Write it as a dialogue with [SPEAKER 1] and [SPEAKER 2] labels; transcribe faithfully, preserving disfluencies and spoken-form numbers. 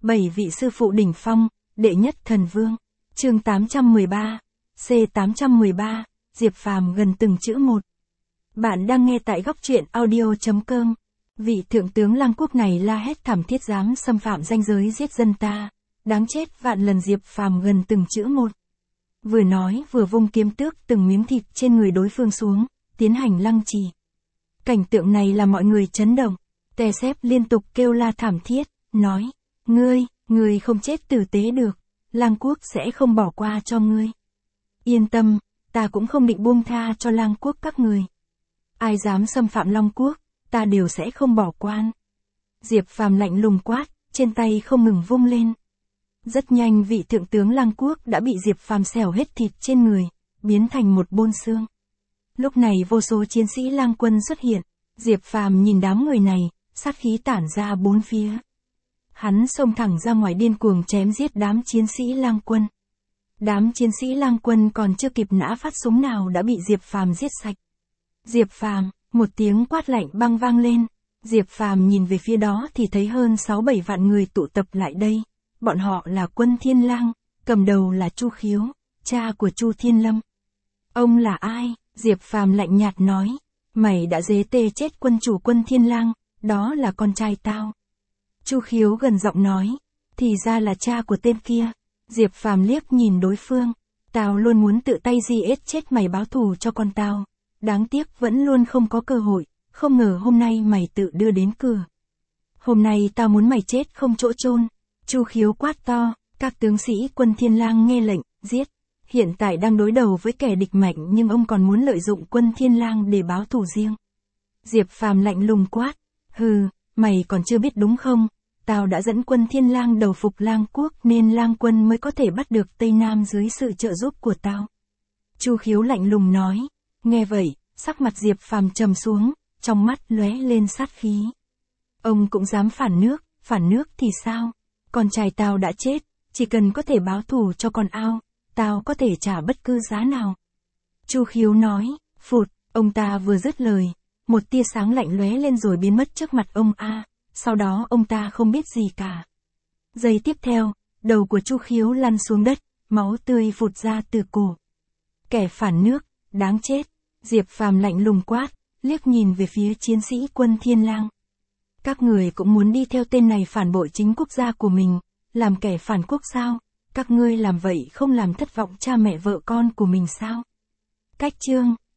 [SPEAKER 1] bảy vị sư phụ đỉnh phong, đệ nhất thần vương. Chương tám trăm mười ba, C tám trăm mười ba, Diệp Phàm gần từng chữ một. Bạn đang nghe tại góc truyện audio chấm com. Vị thượng tướng Lăng Quốc này la hét thảm thiết dám xâm phạm ranh giới giết dân ta, đáng chết vạn lần. Diệp Phàm gần từng chữ một. Vừa nói vừa vung kiếm tước từng miếng thịt trên người đối phương xuống, tiến hành lăng trì. Cảnh tượng này là mọi người chấn động, Tè Sép liên tục kêu la thảm thiết, nói, ngươi, ngươi không chết tử tế được, Lăng Quốc sẽ không bỏ qua cho ngươi. Yên tâm, ta cũng không định buông tha cho Lăng Quốc các người. Ai dám xâm phạm Long Quốc, ta đều sẽ không bỏ qua. Diệp Phàm lạnh lùng quát, trên tay không ngừng vung lên. Rất nhanh vị thượng tướng Lăng Quốc đã bị Diệp Phàm xẻo hết thịt trên người, biến thành một bôn xương. Lúc này vô số chiến sĩ Lang quân xuất hiện, Diệp Phàm nhìn đám người này, sát khí tản ra bốn phía. Hắn xông thẳng ra ngoài điên cuồng chém giết đám chiến sĩ Lang quân. Đám chiến sĩ Lang quân còn chưa kịp nã phát súng nào đã bị Diệp Phàm giết sạch. Diệp Phàm, một tiếng quát lạnh băng vang lên. Diệp Phàm nhìn về phía đó thì thấy hơn sáu bảy vạn người tụ tập lại đây. Bọn họ là quân Thiên Lang, cầm đầu là Chu Khiếu, cha của Chu Thiên Lâm. Ông là ai? Diệp Phàm lạnh nhạt nói, mày đã dế tê chết quân chủ quân Thiên Lang, đó là con trai tao. Chu Khiếu gần giọng nói, thì ra là cha của tên kia. Diệp Phàm liếc nhìn đối phương, tao luôn muốn tự tay giết chết mày báo thù cho con tao, đáng tiếc vẫn luôn không có cơ hội, không ngờ hôm nay mày tự đưa đến cửa. Hôm nay tao muốn mày chết không chỗ chôn. Chu Khiếu quát to, các tướng sĩ quân Thiên Lang nghe lệnh, giết. Hiện tại đang đối đầu với kẻ địch mạnh nhưng ông còn muốn lợi dụng quân Thiên Lang để báo thù riêng. Diệp Phàm lạnh lùng quát, hừ, mày còn chưa biết đúng không? Tao đã dẫn quân Thiên Lang đầu phục Lang Quốc nên Lang quân mới có thể bắt được Tây Nam dưới sự trợ giúp của tao. Chu Khiếu lạnh lùng nói, nghe vậy, sắc mặt Diệp Phàm trầm xuống, trong mắt lóe lên sát khí. Ông cũng dám phản nước, phản nước thì sao? Con trai tao đã chết, chỉ cần có thể báo thù cho con ao, tao có thể trả bất cứ giá nào. Chu Khiếu nói, phụt, ông ta vừa dứt lời, một tia sáng lạnh lóe lên rồi biến mất trước mặt ông A, sau đó ông ta không biết gì cả. Giây tiếp theo, đầu của Chu Khiếu lăn xuống đất, máu tươi phụt ra từ cổ. Kẻ phản nước, đáng chết. Diệp Phàm lạnh lùng quát, liếc nhìn về phía chiến sĩ quân Thiên Lang. Các người cũng muốn đi theo tên này phản bội chính quốc gia của mình, làm kẻ phản quốc sao? Các ngươi làm vậy không làm thất vọng cha mẹ vợ con của mình sao? Cách chương